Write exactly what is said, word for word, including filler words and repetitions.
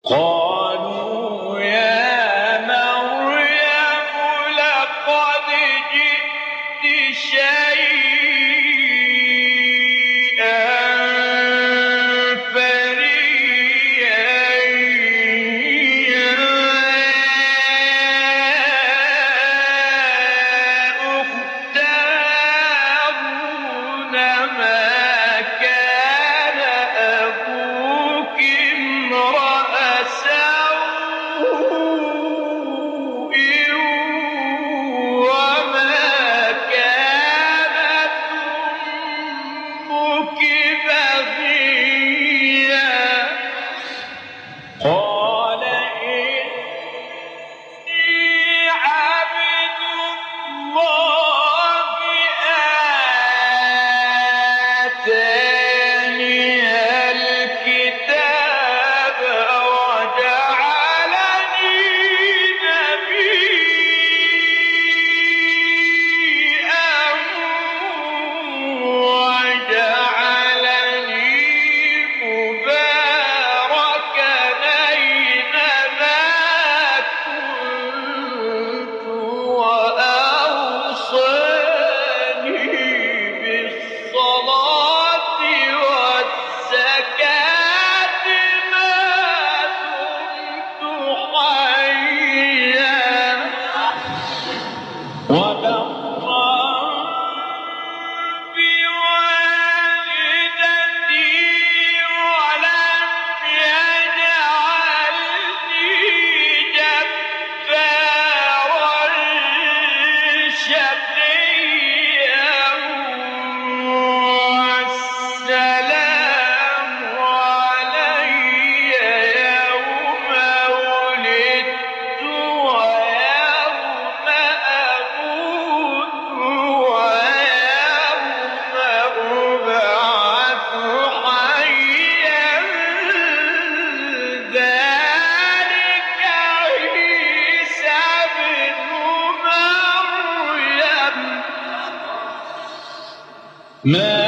قالوا يا مريم لقد جئت شيئا فريا يا أخت هارون ما كان أبوك امرأ سوء وما كانت أمك بغيا قال إني عبد الله آتاني الكتاب وجعلني نبيا وجعلني مباركا أينما كنت وأوصاني بالصلاة والزكاة ما دمت حيا وبرا بوالدتي ولم يجعلني جبارا شقيا والسلام علي يوم ولدت ويوم أموت ويوم أبعث حيا ذلك عيسى ابن مريم ما